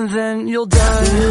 and then you'll die.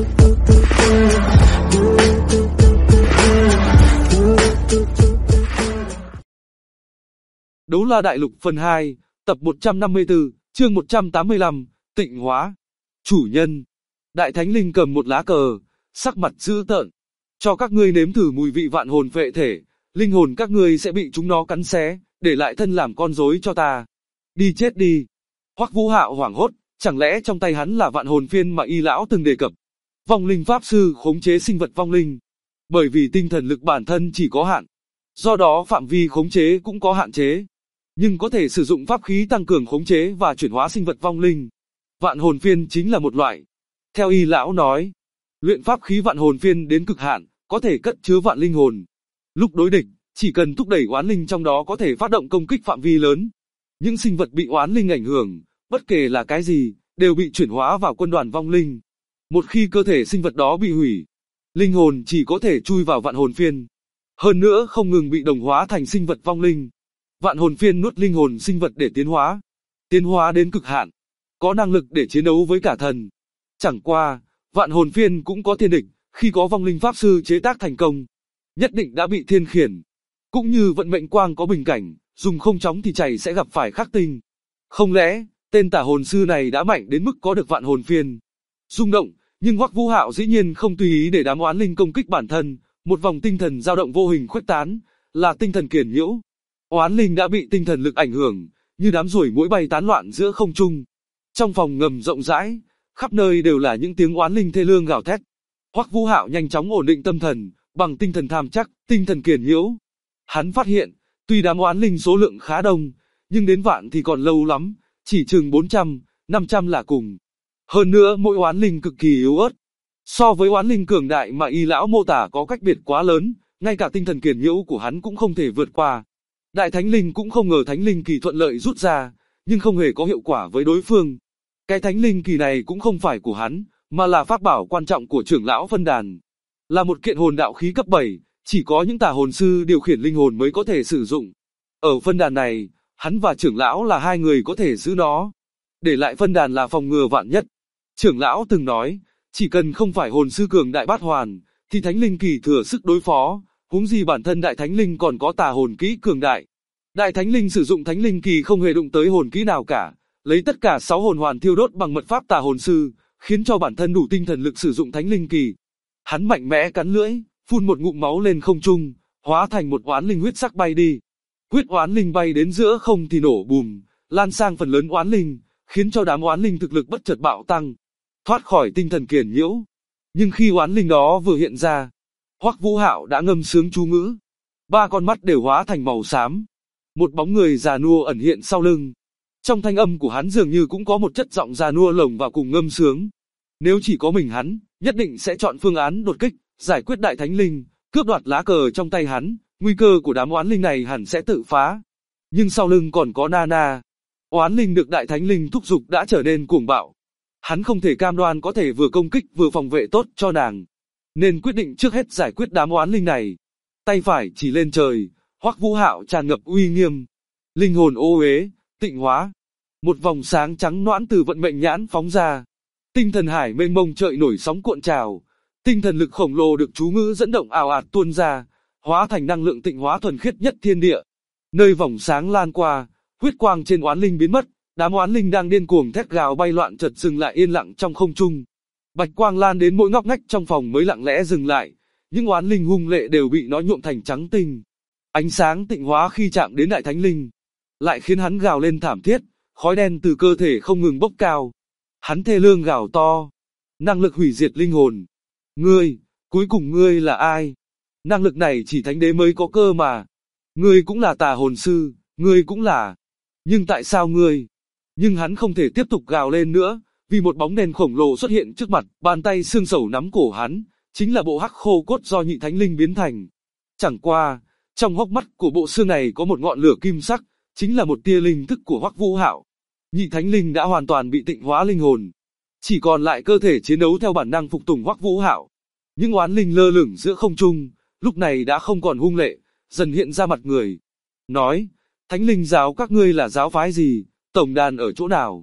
Đấu La Đại Lục phần 2, tập 154, chương 185, Tịnh Hóa. Chủ nhân. Đại Thánh Linh cầm một lá cờ, sắc mặt dữ tợn. Cho các ngươi nếm thử mùi vị vạn hồn phệ thể, linh hồn các ngươi sẽ bị chúng nó cắn xé, để lại thân làm con rối cho ta. Đi chết đi. Hoắc Vũ Hạo hoảng hốt, chẳng lẽ trong tay hắn là vạn hồn phiên mà Y lão từng đề cập? Vong linh pháp sư khống chế sinh vật vong linh. Bởi vì tinh thần lực bản thân chỉ có hạn, do đó phạm vi khống chế cũng có hạn chế. Nhưng có thể sử dụng pháp khí tăng cường khống chế và chuyển hóa sinh vật vong linh. Vạn hồn phiên chính là một loại. Theo Y lão nói, luyện pháp khí vạn hồn phiên đến cực hạn, có thể cất chứa vạn linh hồn. Lúc đối địch, chỉ cần thúc đẩy oán linh trong đó có thể phát động công kích phạm vi lớn. Những sinh vật bị oán linh ảnh hưởng, bất kể là cái gì, đều bị chuyển hóa vào quân đoàn vong linh. Một khi cơ thể sinh vật đó bị hủy, linh hồn chỉ có thể chui vào vạn hồn phiên. Hơn nữa không ngừng bị đồng hóa thành sinh vật vong linh. Vạn hồn phiên nuốt linh hồn sinh vật để tiến hóa đến cực hạn, có năng lực để chiến đấu với cả thần. Chẳng qua, vạn hồn phiên cũng có thiên địch, khi có vong linh pháp sư chế tác thành công, nhất định đã bị thiên khiển. Cũng như vận mệnh quang có bình cảnh, dùng không chóng thì chảy sẽ gặp phải khắc tinh. Không lẽ, tên tả hồn sư này đã mạnh đến mức có được vạn hồn phiên? Rung động, nhưng Hoắc Vũ Hạo dĩ nhiên không tùy ý để đám oán linh công kích bản thân, một vòng tinh thần dao động vô hình khuếch tán, là tinh thần kiền nhiễu. Oán linh đã bị tinh thần lực ảnh hưởng, như đám ruồi muỗi bay tán loạn giữa không trung. Trong phòng ngầm rộng rãi, khắp nơi đều là những tiếng oán linh thê lương gào thét. Hoắc Vũ Hạo nhanh chóng ổn định tâm thần, bằng tinh thần tham chắc, tinh thần kiền nhiễu. Hắn phát hiện, tuy đám oán linh số lượng khá đông, nhưng đến vạn thì còn lâu lắm, chỉ chừng 400, 500 là cùng. Hơn nữa mỗi oán linh cực kỳ yếu ớt. So với oán linh cường đại mà Y lão mô tả có cách biệt quá lớn, ngay cả tinh thần kiền nhiễu của hắn cũng không thể vượt qua. Đại Thánh Linh cũng không ngờ Thánh Linh kỳ thuận lợi rút ra, nhưng không hề có hiệu quả với đối phương. Cái Thánh Linh kỳ này cũng không phải của hắn, mà là pháp bảo quan trọng của trưởng lão phân đàn. Là một kiện hồn đạo khí cấp 7, chỉ có những tà hồn sư điều khiển linh hồn mới có thể sử dụng. Ở phân đàn này, hắn và trưởng lão là hai người có thể giữ nó. Để lại phân đàn là phòng ngừa vạn nhất. Trưởng lão từng nói, chỉ cần không phải hồn sư cường đại bát hoàn, thì Thánh Linh kỳ thừa sức đối phó, huống gì bản thân Đại Thánh Linh còn có tà hồn kỹ cường đại. Đại Thánh Linh sử dụng Thánh Linh kỳ không hề đụng tới hồn kỹ nào cả, lấy tất cả 6 hồn hoàn thiêu đốt bằng mật pháp tà hồn sư, khiến cho bản thân đủ tinh thần lực sử dụng Thánh Linh kỳ. Hắn mạnh mẽ cắn lưỡi, phun một ngụm máu lên không trung, hóa thành một oán linh huyết sắc bay đi. Huyết oán linh bay đến giữa không thì nổ bùm, lan sang phần lớn oán linh, khiến cho đám oán linh thực lực bất chợt bạo tăng, thoát khỏi tinh thần kiền nhiễu. Nhưng khi oán linh đó vừa hiện ra, Hoắc Vũ Hạo đã ngâm sướng chú ngữ, 3 con mắt đều hóa thành màu xám. Một bóng người già nua ẩn hiện sau lưng. Trong thanh âm của hắn dường như cũng có một chất giọng già nua lồng vào cùng ngâm sướng. Nếu chỉ có mình hắn, nhất định sẽ chọn phương án đột kích, giải quyết Đại Thánh Linh, cướp đoạt lá cờ trong tay hắn, nguy cơ của đám oán linh này hẳn sẽ tự phá. Nhưng sau lưng còn có Nana. Oán linh được Đại Thánh Linh thúc giục đã trở nên cuồng bạo. Hắn không thể cam đoan có thể vừa công kích vừa phòng vệ tốt cho nàng, nên quyết định trước hết giải quyết đám oán linh này. Tay phải chỉ lên trời, Hoắc Vũ Hạo tràn ngập uy nghiêm. Linh hồn ô uế, tịnh hóa. Một vòng sáng trắng nõn từ vận mệnh nhãn phóng ra. Tinh thần hải mênh mông chợi nổi sóng cuộn trào. Tinh thần lực khổng lồ được chú ngữ dẫn động ào ạt tuôn ra, hóa thành năng lượng tịnh hóa thuần khiết nhất thiên địa. Nơi vòng sáng lan qua, huyết quang trên oán linh biến mất, đám oán linh đang điên cuồng thét gào bay loạn chợt dừng lại yên lặng trong không trung. Bạch quang lan đến mỗi ngóc ngách trong phòng mới lặng lẽ dừng lại, những oán linh hung lệ đều bị nó nhuộm thành trắng tinh. Ánh sáng tịnh hóa khi chạm đến Đại Thánh Linh, lại khiến hắn gào lên thảm thiết, khói đen từ cơ thể không ngừng bốc cao. Hắn thê lương gào to, năng lực hủy diệt linh hồn. Ngươi, cuối cùng ngươi là ai? Năng lực này chỉ thánh đế mới có cơ mà. Ngươi cũng là tà hồn sư, ngươi cũng là. Nhưng tại sao ngươi? Nhưng hắn không thể tiếp tục gào lên nữa, vì một bóng đèn khổng lồ xuất hiện trước mặt, bàn tay xương sầu nắm cổ hắn, chính là bộ hắc khô cốt do Nhị Thánh Linh biến thành. Chẳng qua, trong hốc mắt của bộ xương này có một ngọn lửa kim sắc, chính là một tia linh thức của Hoắc Vũ Hạo. Nhị Thánh Linh đã hoàn toàn bị tịnh hóa linh hồn, chỉ còn lại cơ thể chiến đấu theo bản năng phục tùng Hoắc Vũ Hạo. Những oán linh lơ lửng giữa không trung, lúc này đã không còn hung lệ, dần hiện ra mặt người. Nói, Thánh Linh giáo các ngươi là giáo phái gì, tổng đàn ở chỗ nào?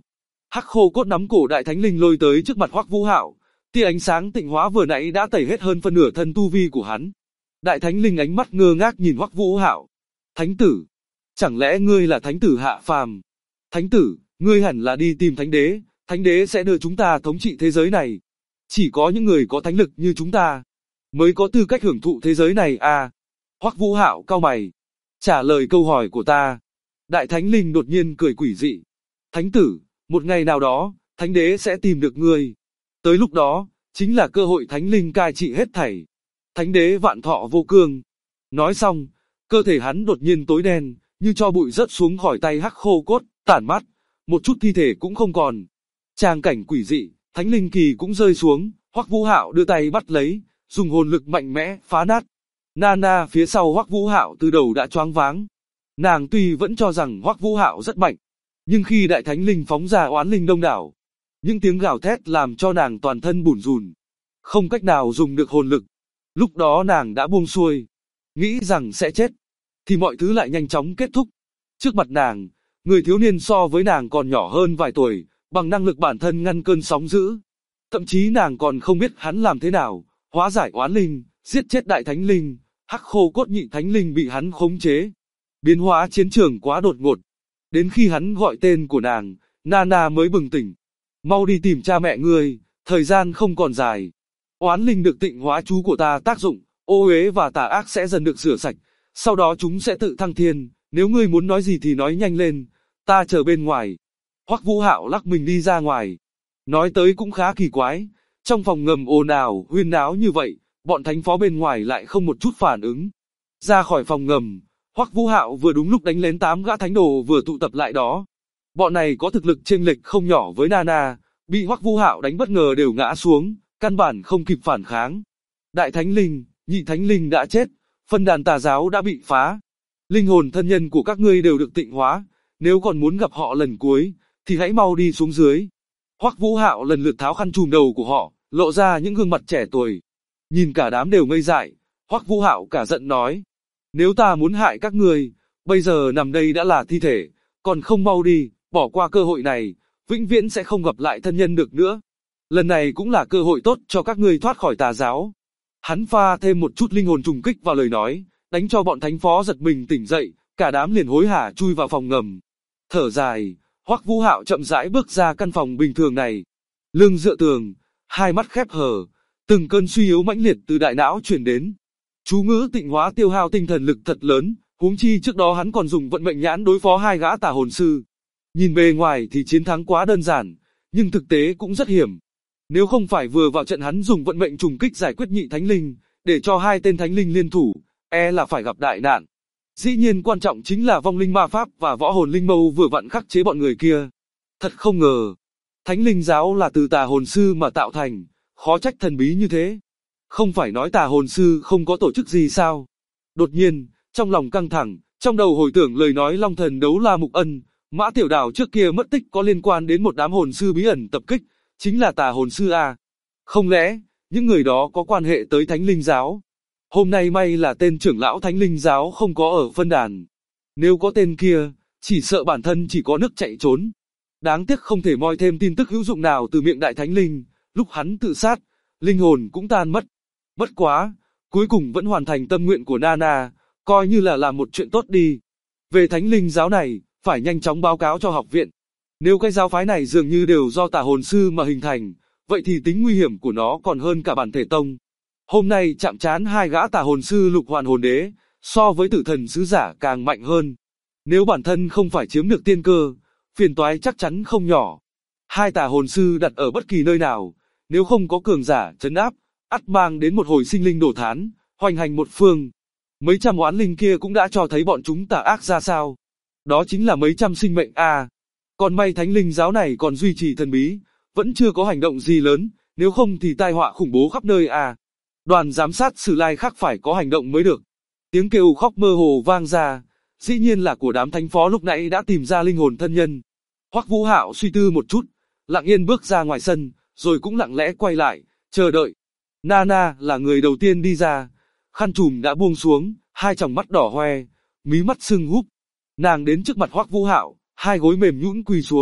Hắc Khô Cốt nắm cổ Đại Thánh Linh lôi tới trước mặt Hoắc Vũ Hạo, tia ánh sáng tịnh hóa vừa nãy đã tẩy hết hơn phân nửa thân tu vi của hắn. Đại Thánh Linh ánh mắt ngơ ngác nhìn Hoắc Vũ Hạo. Thánh tử, chẳng lẽ ngươi là thánh tử hạ phàm? Thánh tử, ngươi hẳn là đi tìm thánh đế sẽ đưa chúng ta thống trị thế giới này. Chỉ có những người có thánh lực như chúng ta mới có tư cách hưởng thụ thế giới này à? Hoắc Vũ Hạo cau mày, trả lời câu hỏi của ta. Đại Thánh Linh đột nhiên cười quỷ dị. Thánh tử, một ngày nào đó, thánh đế sẽ tìm được ngươi. Tới lúc đó, chính là cơ hội thánh linh cai trị hết thảy. Thánh đế vạn thọ vô cương. Nói xong, cơ thể hắn đột nhiên tối đen, như tro bụi rớt xuống khỏi tay Hắc Khô Cốt, tản mát, một chút thi thể cũng không còn. Tràng cảnh quỷ dị, thánh linh kỳ cũng rơi xuống, Hoắc Vũ Hạo đưa tay bắt lấy, dùng hồn lực mạnh mẽ phá nát. Nana phía sau Hoắc Vũ Hạo từ đầu đã choáng váng. Nàng tuy vẫn cho rằng Hoắc Vũ Hạo rất mạnh, nhưng khi Đại Thánh Linh phóng ra oán linh đông đảo, những tiếng gào thét làm cho nàng toàn thân bủn rủn, không cách nào dùng được hồn lực. Lúc đó nàng đã buông xuôi, nghĩ rằng sẽ chết, thì mọi thứ lại nhanh chóng kết thúc. Trước mặt nàng, người thiếu niên so với nàng còn nhỏ hơn vài tuổi, bằng năng lực bản thân ngăn cơn sóng dữ. Thậm chí nàng còn không biết hắn làm thế nào, hóa giải oán linh, giết chết Đại Thánh Linh, Hắc Khô Cốt nhị Thánh Linh bị hắn khống chế. Biến hóa chiến trường quá đột ngột. Đến khi hắn gọi tên của nàng, Nana mới bừng tỉnh. Mau đi tìm cha mẹ ngươi, thời gian không còn dài. Oán linh được tịnh hóa chú của ta tác dụng, ô uế và tà ác sẽ dần được rửa sạch, sau đó chúng sẽ tự thăng thiên, nếu ngươi muốn nói gì thì nói nhanh lên, ta chờ bên ngoài. Hoắc Vũ Hạo lắc mình đi ra ngoài. Nói tới cũng khá kỳ quái, trong phòng ngầm ồn ào, huyên náo như vậy, bọn thánh phó bên ngoài lại không một chút phản ứng. Ra khỏi phòng ngầm, Hoắc Vũ Hạo vừa đúng lúc đánh lén 8 gã thánh đồ vừa tụ tập lại đó. Bọn này có thực lực chênh lệch không nhỏ với Nana, bị Hoắc Vũ Hạo đánh bất ngờ đều ngã xuống, căn bản không kịp phản kháng. Đại Thánh Linh, nhị Thánh Linh đã chết, phân đàn tà giáo đã bị phá. Linh hồn thân nhân của các ngươi đều được tịnh hóa, nếu còn muốn gặp họ lần cuối, thì hãy mau đi xuống dưới. Hoắc Vũ Hạo lần lượt tháo khăn trùm đầu của họ, lộ ra những gương mặt trẻ tuổi. Nhìn cả đám đều ngây dại, Hoắc Vũ Hạo cả giận nói: nếu ta muốn hại các ngươi, bây giờ nằm đây đã là thi thể, còn không mau đi, bỏ qua cơ hội này, vĩnh viễn sẽ không gặp lại thân nhân được nữa. Lần này cũng là cơ hội tốt cho các ngươi thoát khỏi tà giáo. Hắn pha thêm một chút linh hồn trùng kích vào lời nói, đánh cho bọn thánh phó giật mình tỉnh dậy, cả đám liền hối hả chui vào phòng ngầm. Thở dài, Hoắc Vũ Hạo chậm rãi bước ra căn phòng bình thường này. Lưng dựa tường, hai mắt khép hờ, từng cơn suy yếu mãnh liệt từ đại não truyền đến. Chú ngữ tịnh hóa tiêu hao tinh thần lực thật lớn, huống chi trước đó hắn còn dùng vận mệnh nhãn đối phó 2 gã tà hồn sư. Nhìn bề ngoài thì chiến thắng quá đơn giản, nhưng thực tế cũng rất hiểm. Nếu không phải vừa vào trận hắn dùng vận mệnh trùng kích giải quyết nhị thánh linh, để cho 2 tên thánh linh liên thủ, là phải gặp đại nạn. Dĩ nhiên quan trọng chính là vong linh ma pháp và võ hồn linh mâu vừa vặn khắc chế bọn người kia. Thật không ngờ, Thánh Linh giáo là từ tà hồn sư mà tạo thành, khó trách thần bí như thế. Không phải nói tà hồn sư không có tổ chức gì sao? Đột nhiên, trong lòng căng thẳng, trong đầu hồi tưởng lời nói Long Thần Đấu La Mục Ân, Mã Tiểu Đào trước kia mất tích có liên quan đến một đám hồn sư bí ẩn tập kích, chính là tà hồn sư à? Không lẽ, những người đó có quan hệ tới Thánh Linh giáo? Hôm nay may là tên trưởng lão Thánh Linh giáo không có ở phân đàn. Nếu có tên kia, chỉ sợ bản thân chỉ có nước chạy trốn. Đáng tiếc không thể moi thêm tin tức hữu dụng nào từ miệng Đại Thánh Linh, lúc hắn tự sát, linh hồn cũng tan mất. Bất quá, cuối cùng vẫn hoàn thành tâm nguyện của Nana, coi như là làm một chuyện tốt đi. Về Thánh Linh giáo này, phải nhanh chóng báo cáo cho học viện. Nếu cái giáo phái này dường như đều do tà hồn sư mà hình thành, vậy thì tính nguy hiểm của nó còn hơn cả bản thể tông. Hôm nay chạm trán 2 gã tà hồn sư lục hoàn hồn đế, so với tử thần sứ giả càng mạnh hơn. Nếu bản thân không phải chiếm được tiên cơ, phiền toái chắc chắn không nhỏ. 2 tà hồn sư đặt ở bất kỳ nơi nào, nếu không có cường giả trấn áp, ắt mang đến một hồi sinh linh đổ thán, hoành hành một phương. Mấy trăm oán linh kia cũng đã cho thấy bọn chúng tà ác ra sao. Đó chính là mấy trăm sinh mệnh à. Còn may Thánh Linh giáo này còn duy trì thần bí, vẫn chưa có hành động gì lớn, nếu không thì tai họa khủng bố khắp nơi à. Đoàn giám sát Sử Lai Khắc phải có hành động mới được. Tiếng kêu khóc mơ hồ vang ra, dĩ nhiên là của đám thánh phó lúc nãy đã tìm ra linh hồn thân nhân. Hoắc Vũ Hạo suy tư một chút, lặng yên bước ra ngoài sân, rồi cũng lặng lẽ quay lại, chờ đợi. Nana là người đầu tiên đi ra, khăn trùm đã buông xuống, 2 tròng mắt đỏ hoe, mí mắt sưng húp. Nàng đến trước mặt Hoắc Vũ Hạo, 2 gối mềm nhũn quỳ xuống,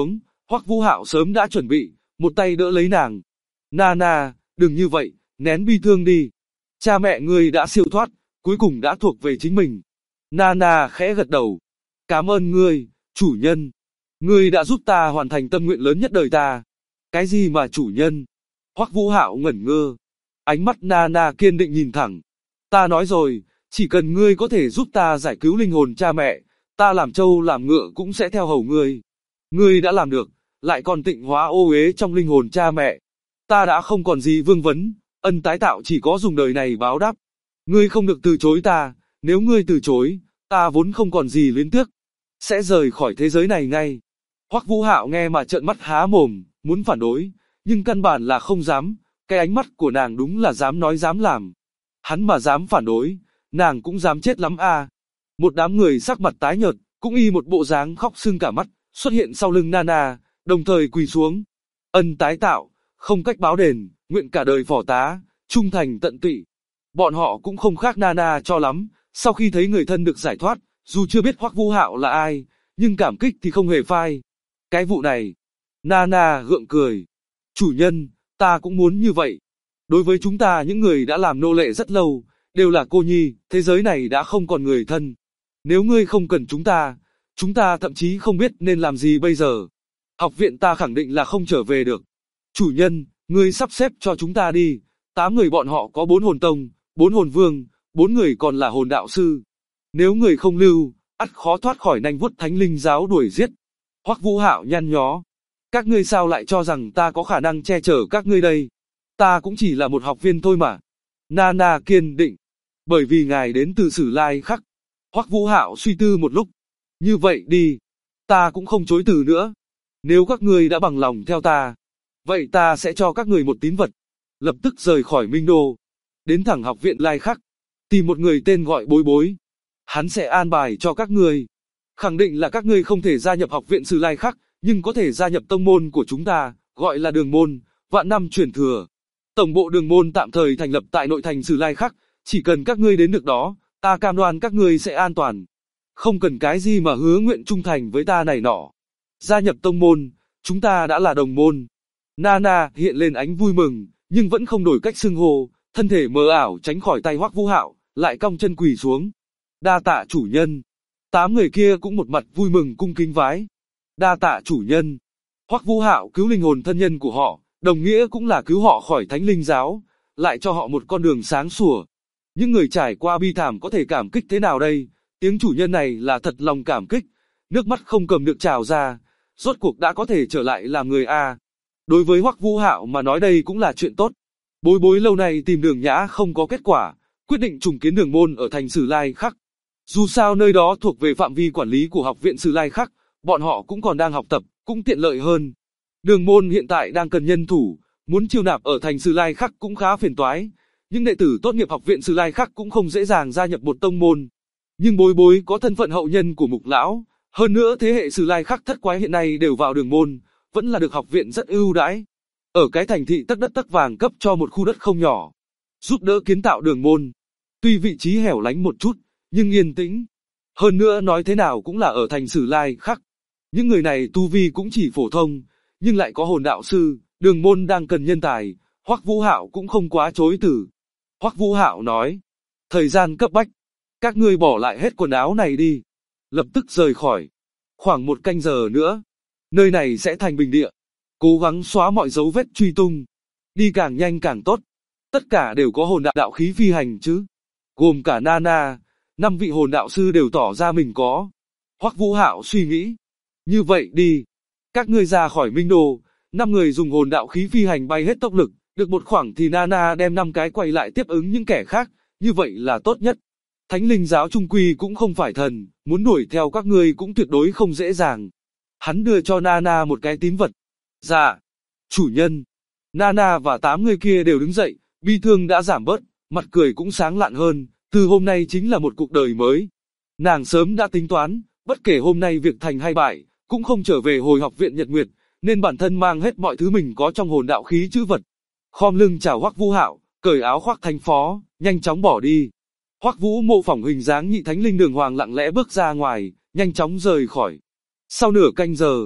Hoắc Vũ Hạo sớm đã chuẩn bị, một tay đỡ lấy nàng. Nana, đừng như vậy, nén bi thương đi. Cha mẹ ngươi đã siêu thoát, cuối cùng đã thuộc về chính mình. Nana khẽ gật đầu. Cảm ơn ngươi, chủ nhân. Ngươi đã giúp ta hoàn thành tâm nguyện lớn nhất đời ta. Cái gì mà chủ nhân? Hoắc Vũ Hạo ngẩn ngơ. Ánh mắt Nana kiên định nhìn thẳng. Ta nói rồi, chỉ cần ngươi có thể giúp ta giải cứu linh hồn cha mẹ, ta làm trâu làm ngựa cũng sẽ theo hầu ngươi. Ngươi đã làm được, lại còn tịnh hóa ô uế trong linh hồn cha mẹ. Ta đã không còn gì vương vấn, ân tái tạo chỉ có dùng đời này báo đáp. Ngươi không được từ chối ta, nếu ngươi từ chối, ta vốn không còn gì luyến tiếc, sẽ rời khỏi thế giới này ngay. Hoắc Vũ Hạo nghe mà trợn mắt há mồm, muốn phản đối, nhưng căn bản là không dám, cái ánh mắt của nàng đúng là dám nói dám làm. Hắn mà dám phản đối, nàng cũng dám chết lắm a. Một đám người sắc mặt tái nhợt, cũng y một bộ dáng khóc sưng cả mắt, xuất hiện sau lưng Nana, đồng thời quỳ xuống. Ân tái tạo, không cách báo đền, nguyện cả đời phò tá, trung thành tận tụy. Bọn họ cũng không khác Nana cho lắm, sau khi thấy người thân được giải thoát, dù chưa biết Hoắc Vũ Hạo là ai, nhưng cảm kích thì không hề phai. Cái vụ này, Nana gượng cười. Chủ nhân, ta cũng muốn như vậy. Đối với chúng ta những người đã làm nô lệ rất lâu, đều là cô nhi, thế giới này đã không còn người thân. Nếu ngươi không cần chúng ta thậm chí không biết nên làm gì bây giờ. Học viện ta khẳng định là không trở về được. Chủ nhân, ngươi sắp xếp cho chúng ta đi. 8 người bọn họ có 4 hồn tông, 4 hồn vương, 4 người còn là hồn đạo sư. Nếu người không lưu, ắt khó thoát khỏi nanh vuốt thánh linh giáo đuổi giết. Hoắc Vũ Hạo nhăn nhó. Các ngươi sao lại cho rằng ta có khả năng che chở các ngươi đây? Ta cũng chỉ là một học viên thôi mà. Nana kiên định. Bởi vì ngài đến từ Sử Lai Khắc. Hoắc Vũ Hạo suy tư một lúc. Như vậy đi. Ta cũng không chối từ nữa. Nếu các ngươi đã bằng lòng theo ta, vậy ta sẽ cho các ngươi một tín vật. Lập tức rời khỏi Minh Đô. Đến thẳng học viện Lai Khắc. Tìm một người tên gọi Bối Bối. Hắn sẽ an bài cho các ngươi. Khẳng định là các ngươi không thể gia nhập học viện Sử Lai Khắc, nhưng có thể gia nhập tông môn của chúng ta, gọi là Đường Môn, vạn năm truyền thừa. Tổng bộ Đường Môn tạm thời thành lập tại nội thành Sử Lai Khắc, chỉ cần các ngươi đến được đó, ta cam đoan các ngươi sẽ an toàn. Không cần cái gì mà hứa nguyện trung thành với ta này nọ. Gia nhập tông môn, chúng ta đã là đồng môn. Nana hiện lên ánh vui mừng, nhưng vẫn không đổi cách xưng hô, thân thể mờ ảo tránh khỏi tay Hoắc Vũ Hạo, lại cong chân quỳ xuống. Đa tạ chủ nhân. 8 người kia cũng một mặt vui mừng cung kính vái. Đa tạ chủ nhân. Hoắc Vũ Hạo cứu linh hồn thân nhân của họ, đồng nghĩa cũng là cứu họ khỏi thánh linh giáo, lại cho họ một con đường sáng sủa. Những người trải qua bi thảm có thể cảm kích thế nào đây? Tiếng chủ nhân này là thật lòng cảm kích, nước mắt không cầm được trào ra, rốt cuộc đã có thể trở lại làm người a. Đối với Hoắc Vũ Hạo mà nói đây cũng là chuyện tốt. Bối Bối lâu nay tìm Đường Nhã không có kết quả, quyết định trùng kiến Đường Môn ở thành Sử Lai Khắc. Dù sao nơi đó thuộc về phạm vi quản lý của học viện Sử Lai Khắc, bọn họ cũng còn đang học tập, cũng tiện lợi hơn. Đường Môn hiện tại đang cần nhân thủ, muốn chiêu nạp ở thành Sử Lai Khắc cũng khá phiền toái. Nhưng đệ tử tốt nghiệp học viện Sử Lai Khắc cũng không dễ dàng gia nhập một tông môn. Nhưng Bối Bối có thân phận hậu nhân của Mục Lão, hơn nữa thế hệ Sử Lai Khắc thất quái hiện nay đều vào Đường Môn, vẫn là được học viện rất ưu đãi. Ở cái thành thị tấc đất tấc vàng cấp cho một khu đất không nhỏ, giúp đỡ kiến tạo Đường Môn. Tuy vị trí hẻo lánh một chút, nhưng yên tĩnh. Hơn nữa nói thế nào cũng là ở thành Sử Lai Khắc. Những người này tu vi cũng chỉ phổ thông, nhưng lại có hồn đạo sư, Đường Môn đang cần nhân tài, Hoắc Vũ Hạo cũng không quá chối từ. Hoắc Vũ Hạo nói, thời gian cấp bách, các ngươi bỏ lại hết quần áo này đi, lập tức rời khỏi. Khoảng 1 canh giờ nữa, nơi này sẽ thành bình địa, cố gắng xóa mọi dấu vết truy tung, đi càng nhanh càng tốt. Tất cả đều có hồn đạo khí phi hành chứ, gồm cả Nana, 5 vị hồn đạo sư đều tỏ ra mình có. Hoắc Vũ Hạo suy nghĩ, như vậy đi, các ngươi ra khỏi Minh Đô, 5 người dùng hồn đạo khí phi hành bay hết tốc lực, được một khoảng thì Nana đem 5 cái quay lại tiếp ứng những kẻ khác, như vậy là tốt nhất. Thánh linh giáo trung quy cũng không phải thần, muốn đuổi theo các ngươi cũng tuyệt đối không dễ dàng. Hắn đưa cho Nana một cái tín vật. Dạ, chủ nhân. Nana và 8 người kia đều đứng dậy, bi thương đã giảm bớt, mặt cười cũng sáng lạn hơn, từ hôm nay chính là một cuộc đời mới. Nàng sớm đã tính toán, bất kể hôm nay việc thành hay bại, cũng không trở về hồi học viện Nhật Nguyệt, nên bản thân mang hết mọi thứ mình có trong hồn đạo khí chữ vật. Khom lưng chào Hoắc Vũ Hạo, cởi áo khoác thánh phó, nhanh chóng bỏ đi. Hoắc Vũ mô phỏng hình dáng nhị thánh linh đường hoàng lặng lẽ bước ra ngoài, nhanh chóng rời khỏi. Sau nửa canh giờ,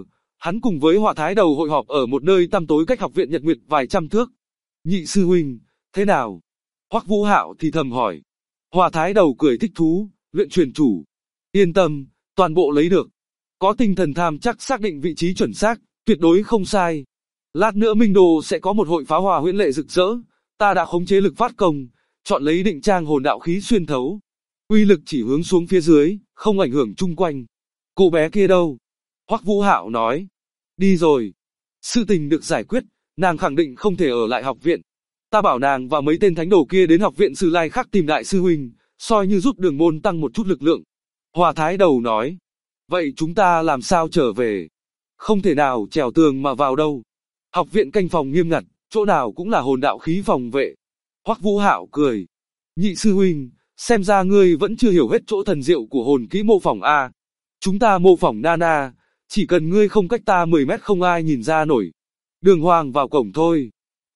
Hắn cùng với Hỏa Thái Đầu hội họp ở một nơi tăm tối cách học viện Nhật Nguyệt vài trăm thước. Nhị sư huynh, thế nào? Hoắc Vũ Hạo thì thầm hỏi. Hỏa Thái Đầu cười thích thú, luyện truyền chủ. Yên tâm, toàn bộ lấy được. Có tinh thần tham chắc xác định vị trí chuẩn xác, tuyệt đối không sai. Lát nữa Minh Đô sẽ có một hội pháo hòa huyễn lệ rực rỡ, ta đã khống chế lực phát công, chọn lấy định trang hồn đạo khí xuyên thấu. Uy lực chỉ hướng xuống phía dưới, không ảnh hưởng chung quanh. Cô bé kia đâu? Hoắc Vũ Hạo nói. Đi rồi. Sự tình được giải quyết, nàng khẳng định không thể ở lại học viện. Ta bảo nàng và mấy tên thánh đồ kia đến học viện Sử Lai Khắc tìm đại sư huynh, soi như giúp đường môn tăng một chút lực lượng. Hỏa Thái Đầu nói. Vậy chúng ta làm sao trở về? Không thể nào trèo tường mà vào đâu. Học viện canh phòng nghiêm ngặt, chỗ nào cũng là hồn đạo khí phòng vệ. Hoắc Vũ Hạo cười. Nhị sư huynh, xem ra ngươi vẫn chưa hiểu hết chỗ thần diệu của hồn kỹ mô phỏng a. Chúng ta mô phỏng Nana, chỉ cần ngươi không cách ta 10 mét không ai nhìn ra nổi. Đường hoàng vào cổng thôi.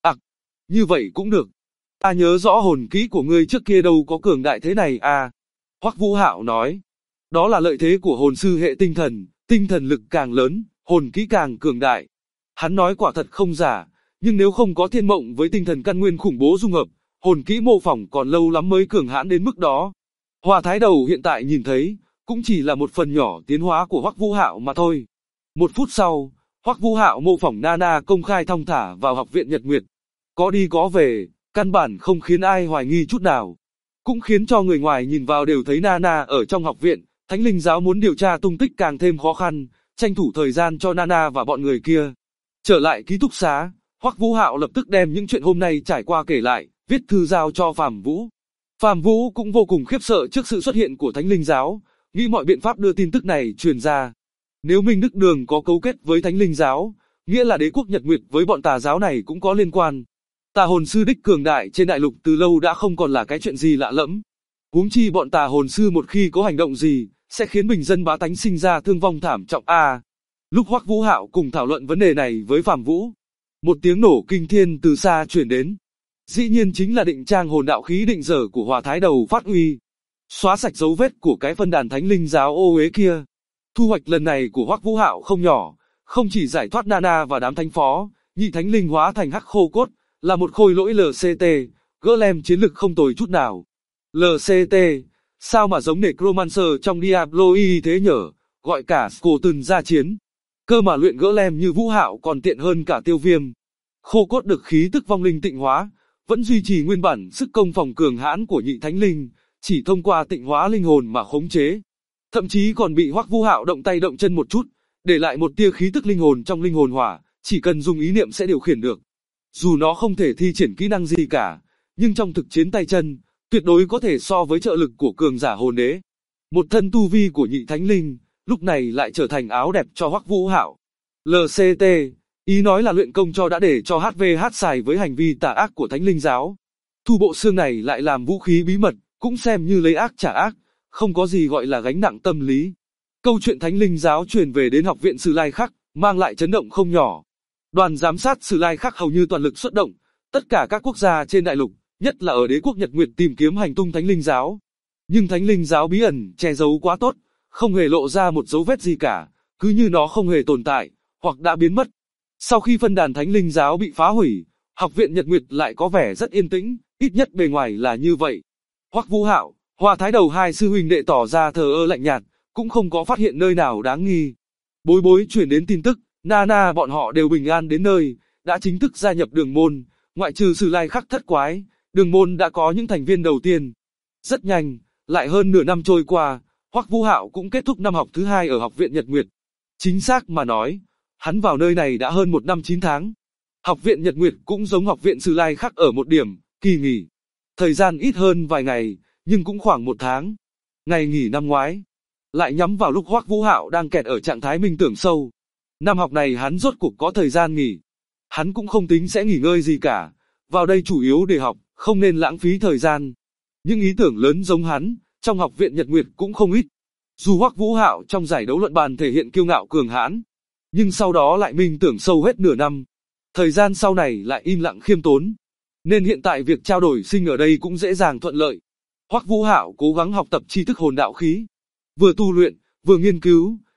Như vậy cũng được. Ta nhớ rõ hồn kỹ của ngươi trước kia đâu có cường đại thế này à. Hoắc Vũ Hạo nói. Đó là lợi thế của hồn sư hệ tinh thần lực càng lớn, hồn kỹ càng cường đại. Hắn nói quả thật không giả, nhưng nếu không có thiên mộng với tinh thần căn nguyên khủng bố dung hợp, hồn kỹ mô phỏng còn lâu lắm mới cường hãn đến mức đó. Hỏa Thái Đầu hiện tại nhìn thấy, cũng chỉ là một phần nhỏ tiến hóa của Hoắc Vũ Hạo mà thôi. 1 phút sau, Hoắc Vũ Hạo mô phỏng Nana công khai thong thả vào học viện Nhật Nguyệt. Có đi có về, căn bản không khiến ai hoài nghi chút nào. Cũng khiến cho người ngoài nhìn vào đều thấy Nana ở trong học viện, Thánh Linh Giáo muốn điều tra tung tích càng thêm khó khăn, tranh thủ thời gian cho Nana và bọn người kia. Trở lại ký túc xá, Hoắc Vũ Hạo lập tức đem những chuyện hôm nay trải qua kể lại, viết thư giao cho Phạm Vũ. Phạm Vũ cũng vô cùng khiếp sợ trước sự xuất hiện của Thánh Linh Giáo, nghĩ mọi biện pháp đưa tin tức này truyền ra. Nếu Minh Đức Đường có cấu kết với Thánh Linh Giáo, nghĩa là đế quốc Nhật Nguyệt với bọn tà giáo này cũng có liên quan. Tà hồn sư đích cường đại trên đại lục từ lâu đã không còn là cái chuyện gì lạ lẫm. Huống chi bọn tà hồn sư một khi có hành động gì, sẽ khiến bình dân bá tánh sinh ra thương vong thảm trọng a. Lúc Hoắc Vũ Hạo cùng thảo luận vấn đề này với Phạm Vũ, một tiếng nổ kinh thiên từ xa truyền đến. Dĩ nhiên chính là định trang hồn đạo khí định dở của Hỏa Thái Đầu phát uy, xóa sạch dấu vết của cái phân đàn Thánh Linh Giáo ô uế kia. Thu hoạch lần này của Hoắc Vũ Hạo không nhỏ, không chỉ giải thoát Nana và đám thánh phó, nhị thánh linh hóa thành hắc khô cốt, là một khôi lỗi LCT, gỡ lem chiến lực không tồi chút nào. LCT, sao mà giống Necromancer trong Diablo y thế nhở, gọi cả Skeleton ra chiến. Cơ mà luyện gỡ lem như Vũ Hạo còn tiện hơn cả Tiêu Viêm. Khô cốt được khí tức vong linh tịnh hóa, vẫn duy trì nguyên bản sức công phòng cường hãn của nhị thánh linh, chỉ thông qua tịnh hóa linh hồn mà khống chế. Thậm chí còn bị Hoắc Vũ Hạo động tay động chân một chút, để lại một tia khí tức linh hồn trong linh hồn hỏa, chỉ cần dùng ý niệm sẽ điều khiển được. Dù nó không thể thi triển kỹ năng gì cả, nhưng trong thực chiến tay chân, tuyệt đối có thể so với trợ lực của cường giả hồn đế. Một thân tu vi của nhị thánh linh, lúc này lại trở thành áo đẹp cho Hoắc Vũ Hạo. LCT, ý nói là luyện công cho đã để cho HVH xài với hành vi tà ác của Thánh Linh Giáo. Thu bộ xương này lại làm vũ khí bí mật, cũng xem như lấy ác trả ác, không có gì gọi là gánh nặng tâm lý. Câu chuyện Thánh Linh Giáo truyền về đến học viện Sử Lai Khắc, mang lại chấn động không nhỏ. Đoàn giám sát Sử Lai Khắc hầu như toàn lực xuất động, tất cả các quốc gia trên đại lục, nhất là ở đế quốc Nhật Nguyệt tìm kiếm hành tung Thánh Linh Giáo. Nhưng Thánh Linh Giáo bí ẩn che giấu quá tốt, không hề lộ ra một dấu vết gì cả, cứ như nó không hề tồn tại, hoặc đã biến mất. Sau khi phân đàn Thánh Linh Giáo bị phá hủy, học viện Nhật Nguyệt lại có vẻ rất yên tĩnh, ít nhất bề ngoài là như vậy. Hoắc Vũ Hạo, Hỏa Thái Đầu hai sư huynh đệ tỏ ra thờ ơ lạnh nhạt, cũng không có phát hiện nơi nào đáng nghi. Bối bối truyền đến tin tức, Nana bọn họ đều bình an đến nơi, đã chính thức gia nhập đường môn, ngoại trừ Sử Lai Khắc thất quái, đường môn đã có những thành viên đầu tiên. Rất nhanh, lại hơn nửa năm trôi qua, Hoắc Vũ Hạo cũng kết thúc năm học thứ 2 ở học viện Nhật Nguyệt. Chính xác mà nói, hắn vào nơi này đã hơn 1 năm 9 tháng. Học viện Nhật Nguyệt cũng giống học viện Sử Lai Khắc ở một điểm, kỳ nghỉ. Thời gian ít hơn vài ngày, nhưng cũng khoảng 1 tháng. Ngày nghỉ năm ngoái, lại nhắm vào lúc Hoắc Vũ Hạo đang kẹt ở trạng thái minh tưởng sâu. Năm học này hắn rốt cuộc có thời gian nghỉ. Hắn cũng không tính sẽ nghỉ ngơi gì cả, vào đây chủ yếu để học, không nên lãng phí thời gian. Những ý tưởng lớn giống hắn, trong học viện Nhật Nguyệt cũng không ít. Dù Hoắc Vũ Hạo trong giải đấu luận bàn thể hiện kiêu ngạo cường hãn, nhưng sau đó lại minh tưởng sâu hết nửa năm. Thời gian sau này lại im lặng khiêm tốn. Nên hiện tại việc trao đổi sinh ở đây cũng dễ dàng thuận lợi. Hoắc Vũ Hạo cố gắng học tập tri thức hồn đạo khí. Vừa tu luyện, vừa nghiên cứu,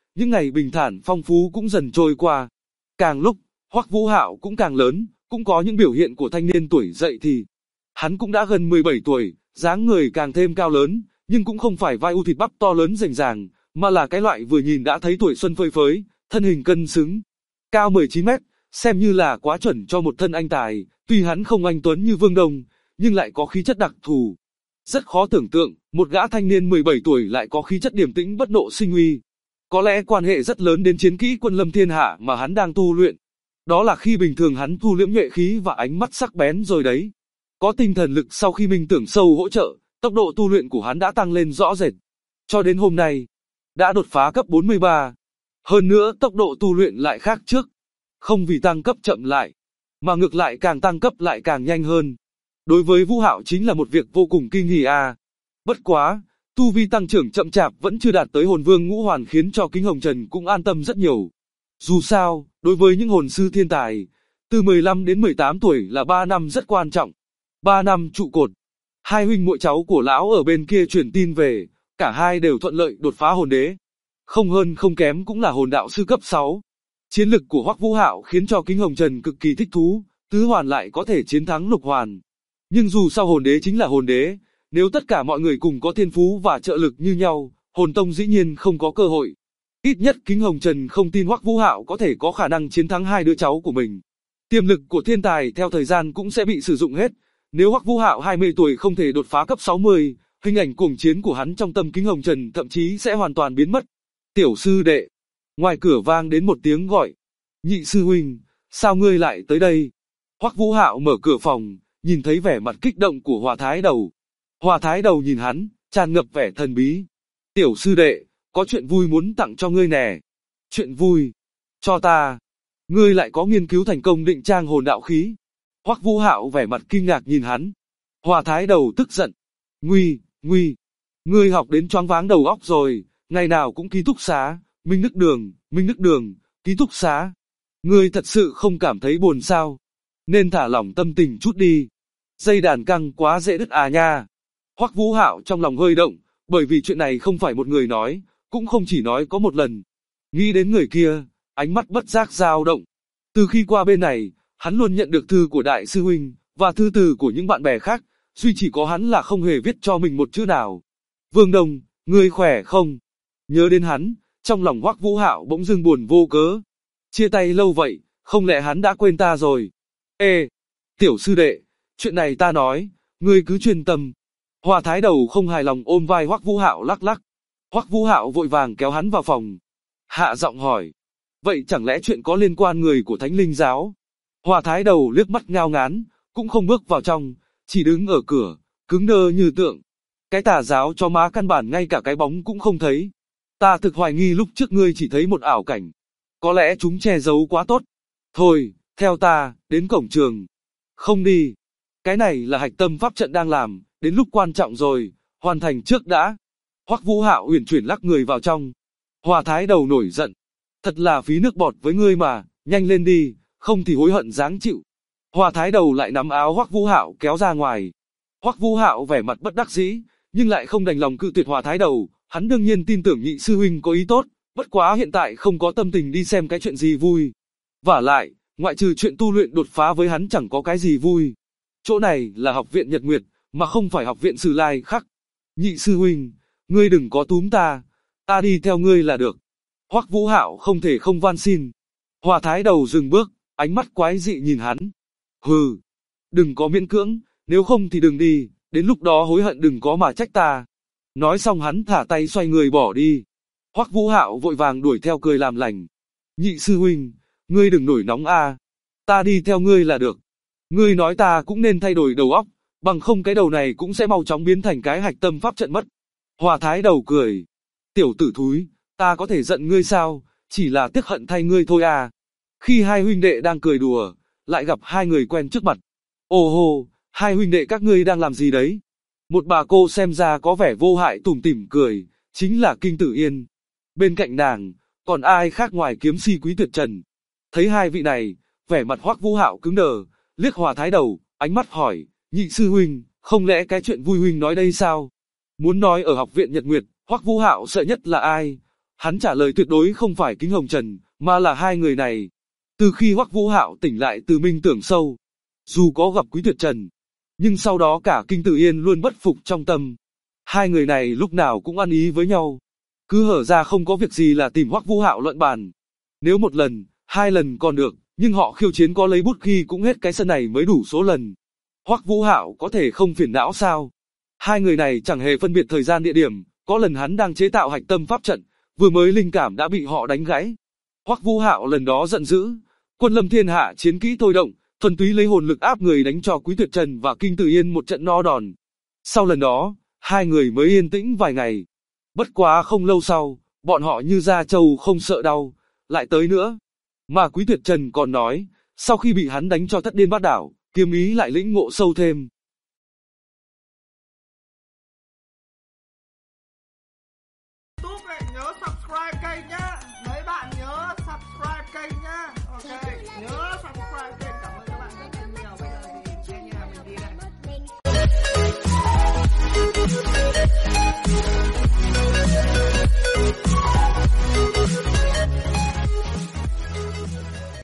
những ngày bình thản phong phú cũng dần trôi qua. Càng lúc, Hoắc Vũ Hạo cũng càng lớn, cũng có những biểu hiện của thanh niên tuổi dậy thì. Hắn cũng đã gần 17 tuổi, dáng người càng thêm cao lớn, nhưng cũng không phải vai u thịt bắp to lớn rành ràng, mà là cái loại vừa nhìn đã thấy tuổi xuân phơi phới, thân hình cân xứng. Cao 19 mét, xem như là quá chuẩn cho một thân anh tài, tuy hắn không anh tuấn như Vương Đông, nhưng lại có khí chất đặc thù. Rất khó tưởng tượng, một gã thanh niên 17 tuổi lại có khí chất điềm tĩnh bất nộ sinh uy. Có lẽ quan hệ rất lớn đến chiến kỹ Quân Lâm Thiên Hạ mà hắn đang tu luyện. Đó là khi bình thường hắn thu liễm nhuệ khí và ánh mắt sắc bén rồi đấy. Có tinh thần lực sau khi minh tưởng sâu hỗ trợ, tốc độ tu luyện của hắn đã tăng lên rõ rệt. Cho đến hôm nay, đã đột phá cấp 43. Hơn nữa tốc độ tu luyện lại khác trước. Không vì tăng cấp chậm lại, mà ngược lại càng tăng cấp lại càng nhanh hơn. Đối với Vũ Hạo chính là một việc vô cùng kinh hỉ à. Bất quá, tu vi tăng trưởng chậm chạp vẫn chưa đạt tới hồn vương ngũ hoàn khiến cho Kính Hồng Trần cũng an tâm rất nhiều. Dù sao, đối với những hồn sư thiên tài, từ 15 đến 18 tuổi là 3 năm rất quan trọng. 3 năm trụ cột. Hai huynh muội cháu của lão ở bên kia truyền tin về, cả hai đều thuận lợi đột phá hồn đế. Không hơn không kém cũng là hồn đạo sư cấp 6. Chiến lực của Hoắc Vũ Hạo khiến cho Kính Hồng Trần cực kỳ thích thú, tứ hoàn lại có thể chiến thắng lục hoàn. Nhưng dù sao hồn đế chính là hồn đế, nếu tất cả mọi người cùng có thiên phú và trợ lực như nhau, hồn tông dĩ nhiên không có cơ hội. Ít nhất Kính Hồng Trần không tin Hoắc Vũ Hạo có thể có khả năng chiến thắng hai đứa cháu của mình. Tiềm lực của thiên tài theo thời gian cũng sẽ bị sử dụng hết. Nếu Hoắc Vũ Hạo 20 tuổi không thể đột phá cấp 60, hình ảnh cuồng chiến của hắn trong tâm Kính Hồng Trần thậm chí sẽ hoàn toàn biến mất. Tiểu sư đệ. Ngoài cửa vang đến một tiếng gọi. Nhị sư huynh, sao ngươi lại tới đây? Hoắc Vũ Hạo mở cửa phòng, nhìn thấy vẻ mặt kích động của Hòa Thái Đầu. Hòa Thái Đầu nhìn hắn, tràn ngập vẻ thần bí. Tiểu sư đệ, có chuyện vui muốn tặng cho ngươi nè. Chuyện vui? Cho ta. Ngươi lại có nghiên cứu thành công định trang hồn đạo khí. Hoắc Vũ Hạo vẻ mặt kinh ngạc nhìn hắn. Hòa Thái Đầu tức giận. Nguy, ngươi học đến choáng váng đầu óc rồi, ngày nào cũng ký túc xá, Minh Đức Đường, ký túc xá. Ngươi thật sự không cảm thấy buồn sao? Nên thả lỏng tâm tình chút đi. Dây đàn căng quá dễ đứt à nha. Hoắc Vũ Hạo trong lòng hơi động, bởi vì chuyện này không phải một người nói, cũng không chỉ nói có một lần. Nghĩ đến người kia, ánh mắt bất giác dao động. Từ khi qua bên này, hắn luôn nhận được thư của đại sư huynh, và thư từ của những bạn bè khác, duy chỉ có hắn là không hề viết cho mình một chữ nào. Vương Đông, ngươi khỏe không? Nhớ đến hắn, trong lòng Hoắc Vũ Hạo bỗng dưng buồn vô cớ. Chia tay lâu vậy, không lẽ hắn đã quên ta rồi? Ê, tiểu sư đệ, chuyện này ta nói, ngươi cứ chuyên tâm. Hòa Thái Đầu không hài lòng ôm vai Hoắc Vũ Hạo lắc lắc. Hoắc Vũ Hạo vội vàng kéo hắn vào phòng. Hạ giọng hỏi, vậy chẳng lẽ chuyện có liên quan người của Thánh Linh Giáo? Hòa Thái Đầu liếc mắt ngao ngán, cũng không bước vào trong, chỉ đứng ở cửa, cứng đơ như tượng. Cái tà giáo cho má căn bản ngay cả cái bóng cũng không thấy. Ta thực hoài nghi lúc trước ngươi chỉ thấy một ảo cảnh. Có lẽ chúng che giấu quá tốt. Thôi, theo ta, đến cổng trường. Không đi. Cái này là hạch tâm pháp trận đang làm, đến lúc quan trọng rồi, hoàn thành trước đã. Hoắc Vũ Hạo uyển chuyển lắc người vào trong. Hòa Thái Đầu nổi giận. Thật là phí nước bọt với ngươi mà, nhanh lên đi, không thì hối hận dáng chịu. Hòa Thái Đầu lại nắm áo Hoắc Vũ Hạo kéo ra ngoài. Hoắc Vũ Hạo vẻ mặt bất đắc dĩ, nhưng lại không đành lòng cự tuyệt Hòa Thái Đầu, hắn đương nhiên tin tưởng nhị sư huynh có ý tốt, bất quá hiện tại không có tâm tình đi xem cái chuyện gì vui. Vả lại, ngoại trừ chuyện tu luyện đột phá với hắn chẳng có cái gì vui. Chỗ này là học viện Nhật Nguyệt, mà không phải học viện Sử Lai Khắc. Nhị sư huynh, ngươi đừng có túm ta đi theo ngươi là được. Hoắc Vũ Hạo không thể không van xin. Hòa Thái Đầu dừng bước, ánh mắt quái dị nhìn hắn. Hừ, đừng có miễn cưỡng, nếu không thì đừng đi, đến lúc đó hối hận đừng có mà trách ta. Nói xong hắn thả tay xoay người bỏ đi. Hoắc Vũ Hạo vội vàng đuổi theo cười làm lành. Nhị sư huynh, ngươi đừng nổi nóng a, ta đi theo ngươi là được. Ngươi nói ta cũng nên thay đổi đầu óc, bằng không cái đầu này cũng sẽ mau chóng biến thành cái hạch tâm pháp trận mất. Hòa Thái Đầu cười. Tiểu tử thúi, ta có thể giận ngươi sao, chỉ là tiếc hận thay ngươi thôi à. Khi hai huynh đệ đang cười đùa, lại gặp hai người quen trước mặt. Ồ hồ, hai huynh đệ các ngươi đang làm gì đấy? Một bà cô xem ra có vẻ vô hại tủm tỉm cười, chính là Kinh Tử Yên. Bên cạnh nàng, còn ai khác ngoài Kiếm Si Quý Tuyệt Trần. Thấy hai vị này, vẻ mặt Hoắc Vũ Hạo cứng đờ, liếc Hòa Thái Đầu, ánh mắt hỏi, nhị sư huynh, không lẽ cái chuyện vui huynh nói đây sao? Muốn nói ở học viện Nhật Nguyệt, Hoắc Vũ Hạo sợ nhất là ai? Hắn trả lời tuyệt đối không phải Kính Hồng Trần, mà là hai người này. Từ khi Hoắc Vũ Hạo tỉnh lại từ minh tưởng sâu, dù có gặp Quý Tuyệt Trần, nhưng sau đó cả Kinh Tử Yên luôn bất phục trong tâm. Hai người này lúc nào cũng ăn ý với nhau, cứ hở ra không có việc gì là tìm Hoắc Vũ Hạo luận bàn. Nếu một lần, hai lần còn được, nhưng họ khiêu chiến có lấy bút ghi cũng hết cái sân này mới đủ số lần. Hoắc Vũ Hạo có thể không phiền não sao? Hai người này chẳng hề phân biệt thời gian địa điểm, có lần hắn đang chế tạo hạch tâm pháp trận, vừa mới linh cảm đã bị họ đánh gãy. Hoắc Vũ Hạo lần đó giận dữ, quân lâm thiên hạ chiến kỹ thôi động, thuần túy lấy hồn lực áp người đánh cho Quý Tuyệt Trần và Kinh Tử Yên một trận no đòn. Sau lần đó, hai người mới yên tĩnh vài ngày. Bất quá không lâu sau, bọn họ như da trâu không sợ đau, lại tới nữa. Mà Quý Tuyệt Trần còn nói, sau khi bị hắn đánh cho thất điên bát đảo, kiếm ý lại lĩnh ngộ sâu thêm.